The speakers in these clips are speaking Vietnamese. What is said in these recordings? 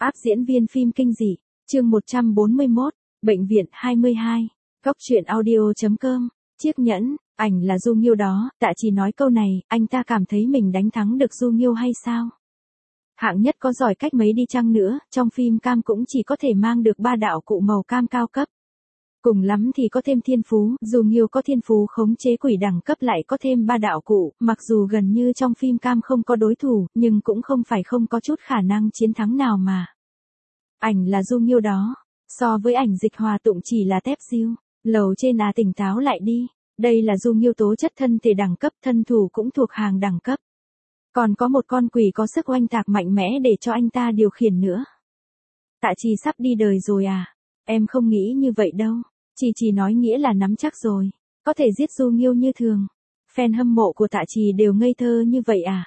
Áp diễn viên phim kinh dị, chương 141, Bệnh viện 22, Góc truyện audio.com, chiếc nhẫn, ảnh là Du Nghiêu đó, Tạ Trì nói câu này, anh ta cảm thấy mình đánh thắng được Du Nghiêu hay sao? Hạng nhất có giỏi cách mấy đi chăng nữa, trong phim cam cũng chỉ có thể mang được 3 đạo cụ màu cam cao cấp. Cùng lắm thì có thêm thiên phú, Du Nghiêu có thiên phú khống chế quỷ đẳng cấp lại có thêm 3 đạo cụ, mặc dù gần như trong phim cam không có đối thủ, nhưng cũng không phải không có chút khả năng chiến thắng nào mà. Ảnh là Du Nghiêu đó, so với ảnh Dịch Hòa Tụng chỉ là tép diêu, lầu trên tỉnh táo lại đi, đây là Du Nghiêu tố chất thân thể đẳng cấp, thân thủ cũng thuộc hàng đẳng cấp. Còn có một con quỷ có sức oanh tạc mạnh mẽ để cho anh ta điều khiển nữa. Tạ Trì sắp đi đời rồi à? Em không nghĩ như vậy đâu. Chỉ nói nghĩa là nắm chắc rồi, có thể giết Du Nghiêu như thường. Fan hâm mộ của Tạ Trì đều ngây thơ như vậy à?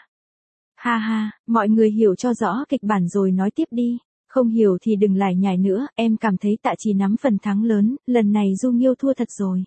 Ha ha, mọi người hiểu cho rõ kịch bản rồi nói tiếp đi, không hiểu thì đừng lải nhải nữa, em cảm thấy Tạ Trì nắm phần thắng lớn, lần này Du Nghiêu thua thật rồi.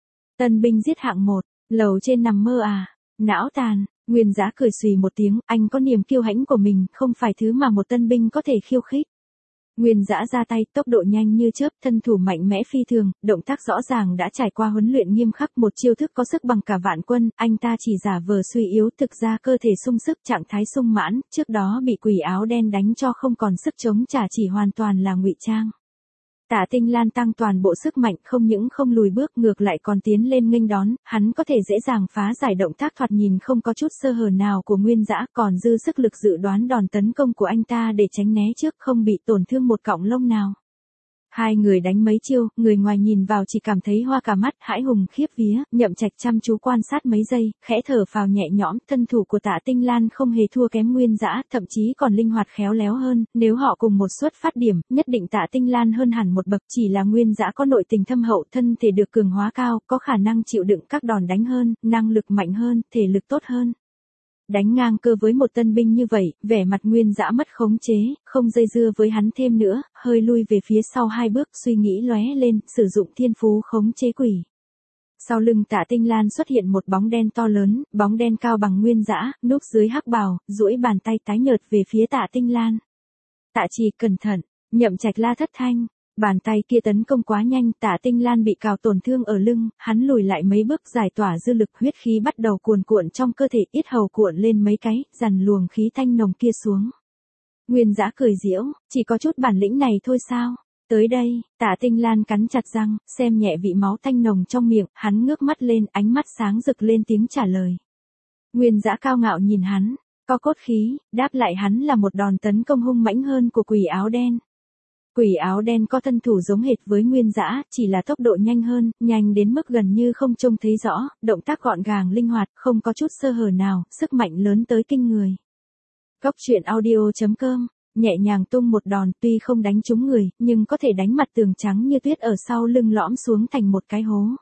Tân binh giết hạng 1, lầu trên nằm mơ à? Não tàn. Nguyên Dã cười xùy một tiếng, anh có niềm kiêu hãnh của mình, không phải thứ mà một tân binh có thể khiêu khích. Nguyên Dã ra tay, tốc độ nhanh như chớp, thân thủ mạnh mẽ phi thường, động tác rõ ràng đã trải qua huấn luyện nghiêm khắc, một chiêu thức có sức bằng cả vạn quân, anh ta chỉ giả vờ suy yếu, thực ra cơ thể sung sức, trạng thái sung mãn, trước đó bị quỷ áo đen đánh cho không còn sức chống trả, chỉ hoàn toàn là ngụy trang. Tạ Tinh Lan tăng toàn bộ sức mạnh, không những không lùi bước, ngược lại còn tiến lên nghênh đón, hắn có thể dễ dàng phá giải động tác thoạt nhìn không có chút sơ hở nào của Nguyên Dã, còn dư sức lực dự đoán đòn tấn công của anh ta để tránh né trước, không bị tổn thương một cọng lông nào. Hai người đánh mấy chiêu, người ngoài nhìn vào chỉ cảm thấy hoa cả mắt, hãi hùng khiếp vía, Nhậm Trạch chăm chú quan sát mấy giây, khẽ thở phào nhẹ nhõm, thân thủ của Tạ Tinh Lan không hề thua kém Nguyên Dã, thậm chí còn linh hoạt khéo léo hơn, nếu họ cùng một xuất phát điểm, nhất định Tạ Tinh Lan hơn hẳn một bậc, chỉ là Nguyên Dã có nội tình thâm hậu, thân thể được cường hóa cao, có khả năng chịu đựng các đòn đánh hơn, năng lực mạnh hơn, thể lực tốt hơn. Đánh ngang cơ với một tân binh như vậy, vẻ mặt Nguyên Dã mất khống chế, không dây dưa với hắn thêm nữa, hơi lui về phía sau 2 bước, suy nghĩ lóe lên, sử dụng thiên phú khống chế quỷ. Sau lưng Tạ Tinh Lan xuất hiện một bóng đen to lớn, bóng đen cao bằng Nguyên Dã, núp dưới hắc bào, duỗi bàn tay tái nhợt về phía Tạ Tinh Lan. Tạ Trì cẩn thận, Nhậm Trạch la thất thanh. Bàn tay kia tấn công quá nhanh, Tạ Tinh Lan bị cào tổn thương ở lưng, hắn lùi lại mấy bước, giải tỏa dư lực, huyết khí bắt đầu cuồn cuộn trong cơ thể, yết hầu cuộn lên mấy cái, dằn luồng khí thanh nồng kia xuống. Nguyên Dã cười giễu, chỉ có chút bản lĩnh này thôi sao? Tới đây, Tạ Tinh Lan cắn chặt răng, xem nhẹ vị máu thanh nồng trong miệng, hắn ngước mắt lên, ánh mắt sáng rực lên tiếng trả lời. Nguyên Dã cao ngạo nhìn hắn, có cốt khí, đáp lại hắn là một đòn tấn công hung mãnh hơn của quỷ áo đen. Quỷ áo đen có thân thủ giống hệt với Nguyên Dã, chỉ là tốc độ nhanh hơn, nhanh đến mức gần như không trông thấy rõ, động tác gọn gàng linh hoạt, không có chút sơ hở nào, sức mạnh lớn tới kinh người. Góc truyện audio.com, nhẹ nhàng tung một đòn, tuy không đánh trúng người, nhưng có thể đánh mặt tường trắng như tuyết ở sau lưng lõm xuống thành một cái hố.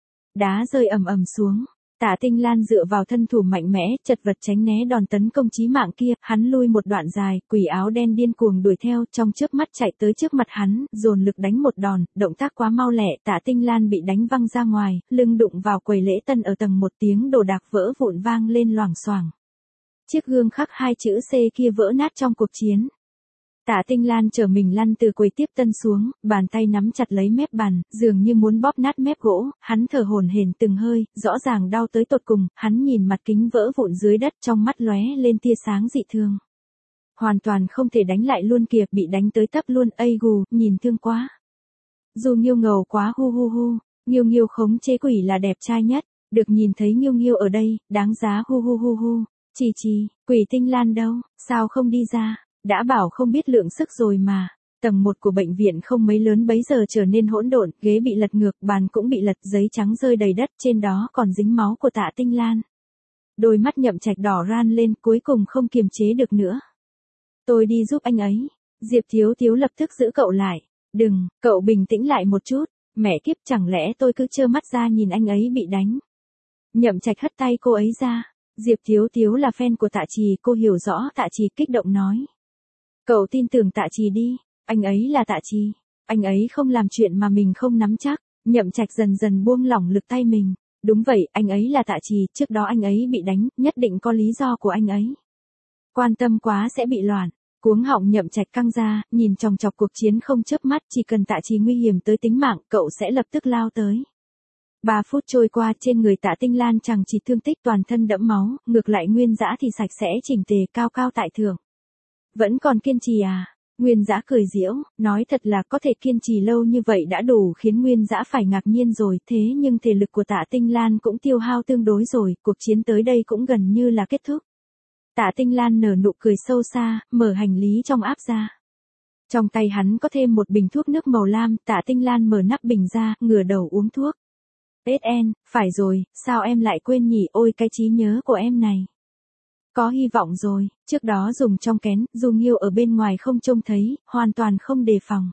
Đá rơi ầm ầm xuống. Tạ Tinh Lan dựa vào thân thủ mạnh mẽ, chật vật tránh né đòn tấn công chí mạng kia, hắn lui một đoạn dài, quỷ áo đen điên cuồng đuổi theo, trong chớp mắt chạy tới trước mặt hắn, dồn lực đánh một đòn, động tác quá mau lẹ, Tạ Tinh Lan bị đánh văng ra ngoài, lưng đụng vào quầy lễ tân ở tầng 1, tiếng đồ đạc vỡ vụn vang lên loảng xoảng. Chiếc gương khắc 2 chữ C kia vỡ nát trong cuộc chiến. Tạ Tinh Lan trở mình lăn từ quầy tiếp tân xuống, bàn tay nắm chặt lấy mép bàn, dường như muốn bóp nát mép gỗ, hắn thở hổn hển từng hơi, rõ ràng đau tới tột cùng, hắn nhìn mặt kính vỡ vụn dưới đất, trong mắt lóe lên tia sáng dị thương. Hoàn toàn không thể đánh lại luôn kìa, bị đánh tới tấp luôn, ây gù, nhìn thương quá. Du Nghiêu ngầu quá, hu hu hu, Nghiêu khống chế quỷ là đẹp trai nhất, được nhìn thấy Nghiêu ở đây, đáng giá, hu hu hu hu. Chỉ, quỷ Tinh Lan đâu, sao không đi ra? Đã bảo không biết lượng sức rồi mà. Tầng 1 của bệnh viện không mấy lớn bấy giờ trở nên hỗn độn, ghế bị lật ngược, bàn cũng bị lật, giấy trắng rơi đầy đất, trên đó còn dính máu của Tạ Tinh Lan. Đôi mắt Nhậm Trạch đỏ ran lên, cuối cùng không kiềm chế được nữa. Tôi đi giúp anh ấy. Diệp Thiếu lập tức giữ cậu lại. Đừng, cậu bình tĩnh lại một chút. Mẹ kiếp, chẳng lẽ tôi cứ trơ mắt ra nhìn anh ấy bị đánh. Nhậm Trạch hất tay cô ấy ra. Diệp Thiếu là fan của Tạ Trì, cô hiểu rõ. Tạ Trì kích động nói. Cậu tin tưởng Tạ Trì đi, anh ấy là Tạ Trì, anh ấy không làm chuyện mà mình không nắm chắc. Nhậm Trạch dần dần buông lỏng lực tay mình. Đúng vậy, anh ấy là Tạ Trì, trước đó anh ấy bị đánh, nhất định có lý do của anh ấy. Quan tâm quá sẽ bị loạn. Cuống họng Nhậm Trạch căng ra, nhìn chòng chọc cuộc chiến không chớp mắt, chỉ cần Tạ Trì nguy hiểm tới tính mạng, cậu sẽ lập tức lao tới. 3 phút trôi qua, trên người Tạ Tinh Lan chẳng chỉ thương tích toàn thân đẫm máu, ngược lại Nguyên Dã thì sạch sẽ chỉnh tề, cao cao tại thượng. Vẫn còn kiên trì à? Nguyên Dã cười giễu, nói thật là có thể kiên trì lâu như vậy đã đủ khiến Nguyên Dã phải ngạc nhiên rồi, thế nhưng thể lực của Tạ Tinh Lan cũng tiêu hao tương đối rồi, cuộc chiến tới đây cũng gần như là kết thúc. Tạ Tinh Lan nở nụ cười sâu xa, mở hành lý trong áp ra. Trong tay hắn có thêm một bình thuốc nước màu lam, Tạ Tinh Lan mở nắp bình ra, ngửa đầu uống thuốc. SN, phải rồi, sao em lại quên nhỉ, ôi cái trí nhớ của em này. Có hy vọng rồi, trước đó dùng trong kén, Du Nghiêu ở bên ngoài không trông thấy, hoàn toàn không đề phòng.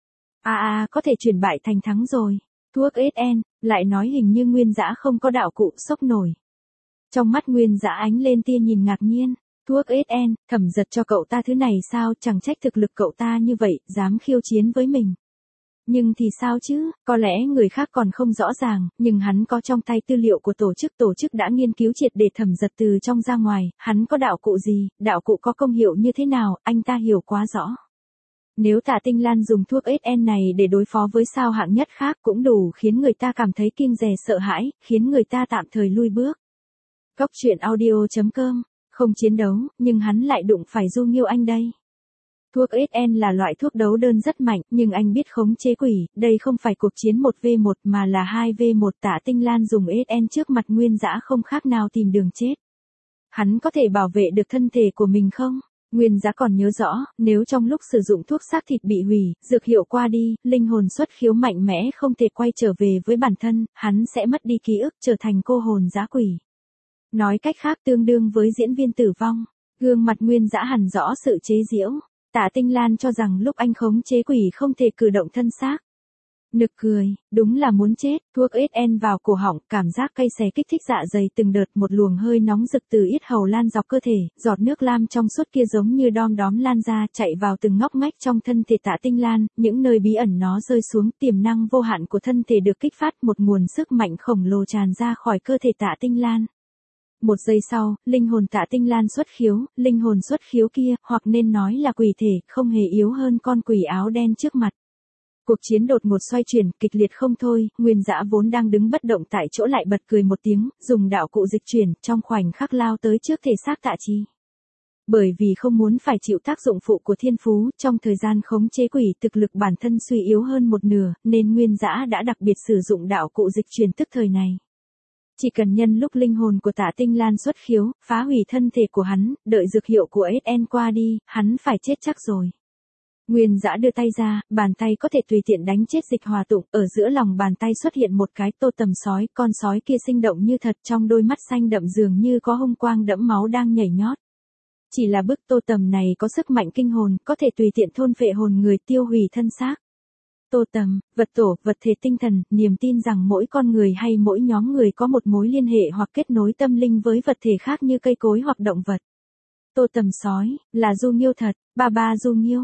Có thể chuyển bại thành thắng rồi. Thuốc SN, lại nói hình như Nguyên Dã không có đạo cụ, sốc nổi. Trong mắt Nguyên Dã ánh lên tia nhìn ngạc nhiên. Thuốc SN, Thẩm Giật cho cậu ta thứ này sao, chẳng trách thực lực cậu ta như vậy, dám khiêu chiến với mình. Nhưng thì sao chứ, có lẽ người khác còn không rõ ràng, nhưng hắn có trong tay tư liệu của tổ chức đã nghiên cứu triệt để Thẩm Giật từ trong ra ngoài, hắn có đạo cụ gì, đạo cụ có công hiệu như thế nào, anh ta hiểu quá rõ. Nếu Tạ Tinh Lan dùng thuốc SN này để đối phó với sao hạng nhất khác cũng đủ khiến người ta cảm thấy kiêng dè sợ hãi, khiến người ta tạm thời lui bước. Góc truyện audio.com, không chiến đấu, nhưng hắn lại đụng phải Du Nghiêu Anh đây. Thuốc SN là loại thuốc đấu đơn rất mạnh, nhưng anh biết khống chế quỷ, đây không phải cuộc chiến 1v1 mà là 2v1. Tạ Tinh Lan dùng SN trước mặt Nguyên Dã không khác nào tìm đường chết. Hắn có thể bảo vệ được thân thể của mình không? Nguyên Dã còn nhớ rõ, nếu trong lúc sử dụng thuốc xác thịt bị hủy, dược hiệu qua đi, linh hồn xuất khiếu mạnh mẽ không thể quay trở về với bản thân, hắn sẽ mất đi ký ức trở thành cô hồn dã quỷ. Nói cách khác tương đương với diễn viên tử vong. Gương mặt Nguyên Dã hằn rõ sự chế giễu. Tạ Tinh Lan cho rằng lúc anh khống chế quỷ không thể cử động thân xác. Nực cười, đúng là muốn chết, thuốc SN vào cổ họng, cảm giác cay xè kích thích dạ dày từng đợt, một luồng hơi nóng rực từ yết hầu lan dọc cơ thể, giọt nước lam trong suốt kia giống như đom đóm lan ra, chạy vào từng ngóc ngách trong thân thể Tạ Tinh Lan, những nơi bí ẩn nó rơi xuống, tiềm năng vô hạn của thân thể được kích phát, một nguồn sức mạnh khổng lồ tràn ra khỏi cơ thể Tạ Tinh Lan. Một giây sau, linh hồn Tạ Tinh Lan xuất khiếu, linh hồn xuất khiếu kia, hoặc nên nói là quỷ thể, không hề yếu hơn con quỷ áo đen trước mặt. Cuộc chiến đột ngột xoay chuyển, kịch liệt không thôi, Nguyên Dã vốn đang đứng bất động tại chỗ lại bật cười một tiếng, dùng đạo cụ dịch chuyển, trong khoảnh khắc lao tới trước thể xác Tạ Chi. Bởi vì không muốn phải chịu tác dụng phụ của thiên phú, trong thời gian khống chế quỷ thực lực bản thân suy yếu hơn một nửa, nên Nguyên Dã đã đặc biệt sử dụng đạo cụ dịch chuyển tức thời này. Chỉ cần nhân lúc linh hồn của Tạ Tinh Lan xuất khiếu, phá hủy thân thể của hắn, đợi dược hiệu của SN qua đi, hắn phải chết chắc rồi. Nguyên Dã đưa tay ra, bàn tay có thể tùy tiện đánh chết Dịch Hòa Tụng, ở giữa lòng bàn tay xuất hiện một cái tô tầm sói, con sói kia sinh động như thật, trong đôi mắt xanh đậm dường như có hung quang đẫm máu đang nhảy nhót. Chỉ là bức tô tầm này có sức mạnh kinh hồn, có thể tùy tiện thôn phệ hồn người, tiêu hủy thân xác. Tô tầm, vật tổ, vật thể tinh thần, niềm tin rằng mỗi con người hay mỗi nhóm người có một mối liên hệ hoặc kết nối tâm linh với vật thể khác như cây cối hoặc động vật. Tô tầm sói, là Du Nghiêu thật, ba Du Nghiêu,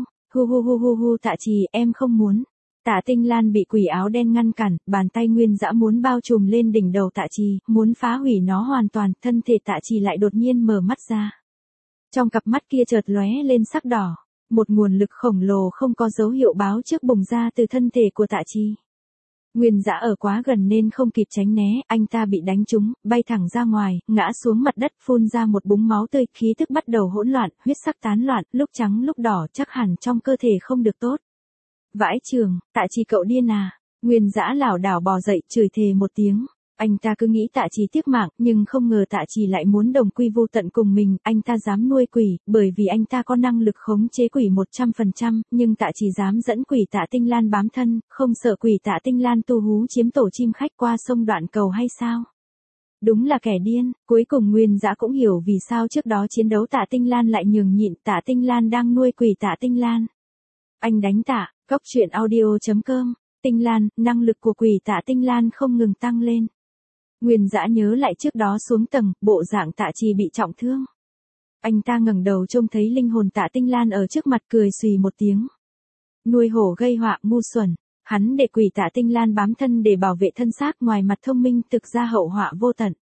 hu Tạ Trì, em không muốn. Tạ Tinh Lan bị quỷ áo đen ngăn cản, bàn tay Nguyên Dã muốn bao trùm lên đỉnh đầu Tạ Trì, muốn phá hủy nó hoàn toàn, thân thể Tạ Trì lại đột nhiên mở mắt ra. Trong cặp mắt kia chợt lóe lên sắc đỏ. Một nguồn lực khổng lồ không có dấu hiệu báo trước bùng ra từ thân thể của Tạ Chi. Nguyên Dã ở quá gần nên không kịp tránh né, anh ta bị đánh trúng, bay thẳng ra ngoài, ngã xuống mặt đất, phun ra một búng máu tươi, khí tức bắt đầu hỗn loạn, huyết sắc tán loạn, lúc trắng lúc đỏ, chắc hẳn trong cơ thể không được tốt. Vãi chưởng, Tạ Chi cậu điên à? Nguyên Dã lảo đảo bò dậy, chửi thề một tiếng. Anh ta cứ nghĩ Tạ Chi tiếc mạng, nhưng không ngờ Tạ Chi lại muốn đồng quy vu tận cùng mình, anh ta dám nuôi quỷ, bởi vì anh ta có năng lực khống chế quỷ 100%, nhưng Tạ Chi dám dẫn quỷ Tạ Tinh Lan bám thân, không sợ quỷ Tạ Tinh Lan tu hú chiếm tổ chim khách qua sông Đoạn Cầu hay sao? Đúng là kẻ điên, cuối cùng Nguyên Dã cũng hiểu vì sao trước đó chiến đấu Tạ Tinh Lan lại nhường nhịn, Tạ Tinh Lan đang nuôi quỷ Tạ Tinh Lan. Anh đánh Tạ, góc truyện audio.com, Tinh Lan, năng lực của quỷ Tạ Tinh Lan không ngừng tăng lên. Nguyên Dã nhớ lại trước đó xuống tầng, bộ dạng Tạ Chi bị trọng thương. Anh ta ngẩng đầu trông thấy linh hồn Tạ Tinh Lan ở trước mặt, cười xùy một tiếng. Nuôi hổ gây họa, ngu xuẩn. Hắn để quỷ Tạ Tinh Lan bám thân để bảo vệ thân xác, ngoài mặt thông minh, thực ra hậu họa vô tận.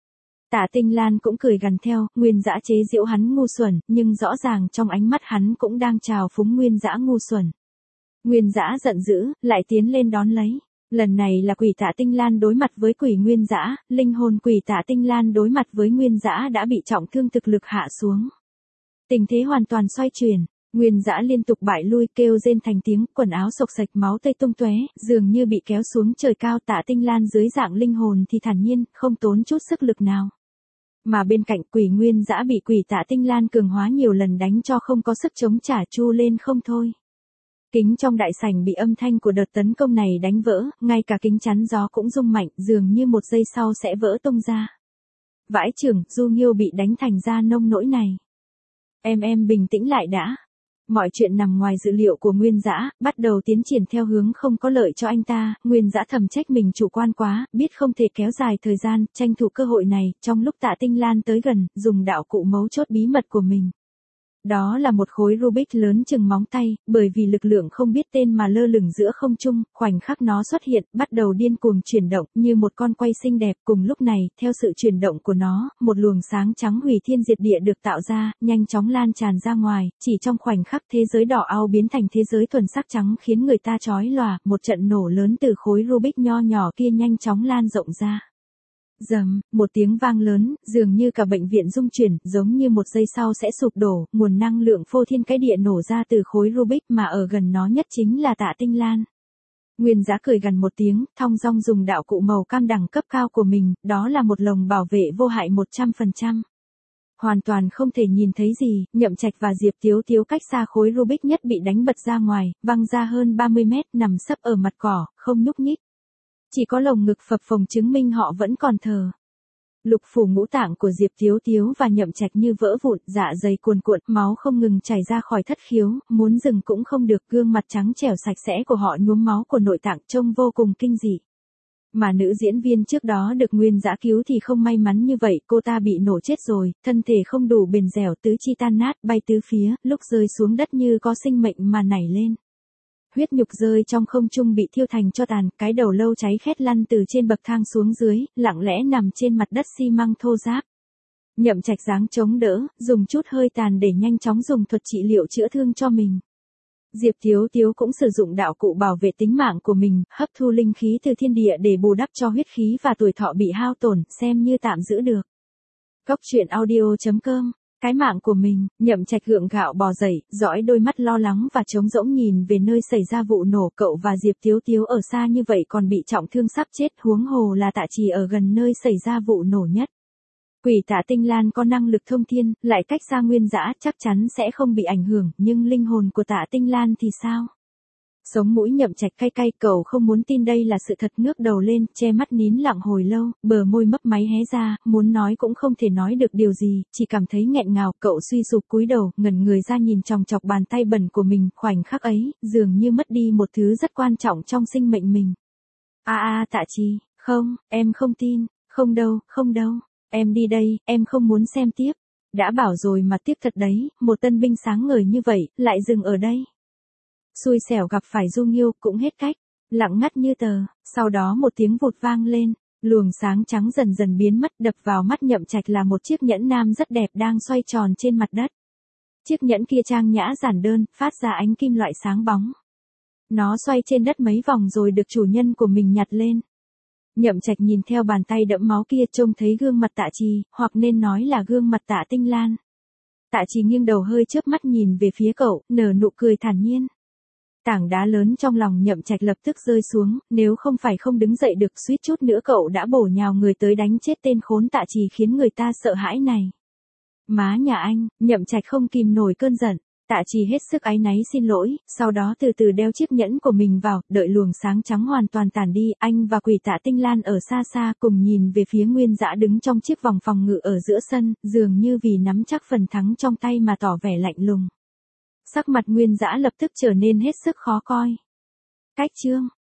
Tạ Tinh Lan cũng cười gằn theo, Nguyên Dã chế giễu hắn ngu xuẩn, nhưng rõ ràng trong ánh mắt hắn cũng đang trào phúng Nguyên Dã ngu xuẩn. Nguyên Dã giận dữ, lại tiến lên đón lấy. Lần này là quỷ Tạ Tinh Lan đối mặt với quỷ Nguyên Dã, linh hồn quỷ Tạ Tinh Lan đối mặt với Nguyên Dã đã bị trọng thương thực lực hạ xuống. Tình thế hoàn toàn xoay chuyển, Nguyên Dã liên tục bại lui kêu rên thành tiếng, quần áo xộc xạch máu tươi tung tóe, dường như bị kéo xuống trời cao. Tạ Tinh Lan dưới dạng linh hồn thì thản nhiên, không tốn chút sức lực nào. Mà bên cạnh quỷ Nguyên Dã bị quỷ Tạ Tinh Lan cường hóa nhiều lần đánh cho không có sức chống trả chu lên không thôi. Kính trong đại sảnh bị âm thanh của đợt tấn công này đánh vỡ, ngay cả kính chắn gió cũng rung mạnh, dường như một giây sau sẽ vỡ tung ra. Vãi chưởng, Du Nghiêu bị đánh thành ra nông nỗi này. Em bình tĩnh lại đã. Mọi chuyện nằm ngoài dự liệu của Nguyên Dã, bắt đầu tiến triển theo hướng không có lợi cho anh ta. Nguyên Dã thầm trách mình chủ quan quá, biết không thể kéo dài thời gian, tranh thủ cơ hội này, trong lúc Tạ Tinh Lan tới gần, dùng đạo cụ mấu chốt bí mật của mình. Đó là một khối Rubik lớn chừng móng tay, bởi vì lực lượng không biết tên mà lơ lửng giữa không trung, khoảnh khắc nó xuất hiện, bắt đầu điên cuồng chuyển động, như một con quay xinh đẹp. Cùng lúc này, theo sự chuyển động của nó, một luồng sáng trắng hủy thiên diệt địa được tạo ra, nhanh chóng lan tràn ra ngoài, chỉ trong khoảnh khắc thế giới đỏ au biến thành thế giới thuần sắc trắng khiến người ta chói lòa, một trận nổ lớn từ khối Rubik nho nhỏ kia nhanh chóng lan rộng ra. Rầm, một tiếng vang lớn, dường như cả bệnh viện rung chuyển, giống như một giây sau sẽ sụp đổ, nguồn năng lượng phô thiên cái địa nổ ra từ khối Rubik mà ở gần nó nhất chính là Tạ Tinh Lan. Nguyên Dã cười gần một tiếng, thong dong dùng đạo cụ màu cam đẳng cấp cao của mình, đó là một lồng bảo vệ vô hại 100%. Hoàn toàn không thể nhìn thấy gì, Nhậm Trạch và Diệp Tiếu Tiếu cách xa khối Rubik nhất bị đánh bật ra ngoài, văng ra hơn 30 mét, nằm sấp ở mặt cỏ, không nhúc nhích. Chỉ có lồng ngực phập phồng chứng minh họ vẫn còn thở. Lục phủ ngũ tạng của Diệp Tiếu Tiếu và Nhậm Trạch như vỡ vụn, dạ dày cuồn cuộn, máu không ngừng chảy ra khỏi thất khiếu, muốn dừng cũng không được, gương mặt trắng trẻo sạch sẽ của họ nhuốm máu của nội tạng trông vô cùng kinh dị. Mà nữ diễn viên trước đó được Nguyên Dã cứu thì không may mắn như vậy, cô ta bị nổ chết rồi, thân thể không đủ bền dẻo, tứ chi tan nát, bay tứ phía, lúc rơi xuống đất như có sinh mệnh mà nảy lên. Huyết nhục rơi trong không trung bị thiêu thành tro tàn, cái đầu lâu cháy khét lăn từ trên bậc thang xuống dưới, lặng lẽ nằm trên mặt đất xi măng thô ráp. Nhậm Trạch giáng chống đỡ, dùng chút hơi tàn để nhanh chóng dùng thuật trị liệu chữa thương cho mình. Diệp Tiếu Tiếu cũng sử dụng đạo cụ bảo vệ tính mạng của mình, hấp thu linh khí từ thiên địa để bù đắp cho huyết khí và tuổi thọ bị hao tổn, xem như tạm giữ được. Góc truyện audio.com. Cái mạng của mình, Nhậm Trạch gượng gạo bò dậy, dõi đôi mắt lo lắng và trống rỗng nhìn về nơi xảy ra vụ nổ. Cậu và Diệp Tiếu Tiếu ở xa như vậy còn bị trọng thương sắp chết, huống hồ là Tạ Trì ở gần nơi xảy ra vụ nổ nhất. Quỷ Tạ Tinh Lan có năng lực thông thiên, lại cách xa Nguyên Dã, chắc chắn sẽ không bị ảnh hưởng, nhưng linh hồn của Tạ Tinh Lan thì sao? Sống mũi Nhậm Trạch cay cay, cậu không muốn tin đây là sự thật, ngước đầu lên, che mắt nín lặng hồi lâu, bờ môi mấp máy hé ra, muốn nói cũng không thể nói được điều gì, chỉ cảm thấy nghẹn ngào. Cậu suy sụp cúi đầu, ngẩn người ra nhìn chòng chọc bàn tay bẩn của mình, khoảnh khắc ấy, dường như mất đi một thứ rất quan trọng trong sinh mệnh mình. Tạ Trì, không, em không tin, không đâu, em đi đây, em không muốn xem tiếp. Đã bảo rồi mà tiếc thật đấy, một tân binh sáng ngời như vậy, lại dừng ở đây. Xui xẻo gặp phải Du Nghiêu, cũng hết cách. Lặng ngắt như tờ, sau đó một tiếng vụt vang lên, luồng sáng trắng dần dần biến mất, đập vào mắt Nhậm Trạch là một chiếc nhẫn nam rất đẹp đang xoay tròn trên mặt đất. Chiếc nhẫn kia trang nhã giản đơn, phát ra ánh kim loại sáng bóng. Nó xoay trên đất mấy vòng rồi được chủ nhân của mình nhặt lên. Nhậm Trạch nhìn theo bàn tay đẫm máu kia, trông thấy gương mặt Tạ Trì, hoặc nên nói là gương mặt Tạ Tinh Lan. Tạ Trì nghiêng đầu hơi chớp mắt nhìn về phía cậu, nở nụ cười thản nhiên. Tảng đá lớn trong lòng Nhậm Trạch lập tức rơi xuống, nếu không phải không đứng dậy được, suýt chút nữa cậu đã bổ nhào người tới đánh chết tên khốn Tạ Trì khiến người ta sợ hãi này. Má nhà anh, Nhậm Trạch không kìm nổi cơn giận. Tạ Trì hết sức áy náy xin lỗi, sau đó từ từ đeo chiếc nhẫn của mình vào, đợi luồng sáng trắng hoàn toàn tàn đi, anh và quỷ Tạ Tinh Lan ở xa xa cùng nhìn về phía Nguyên Dã đứng trong chiếc vòng phòng ngự ở giữa sân, dường như vì nắm chắc phần thắng trong tay mà tỏ vẻ lạnh lùng. Sắc mặt Nguyên Dã lập tức trở nên hết sức khó coi. Cách chương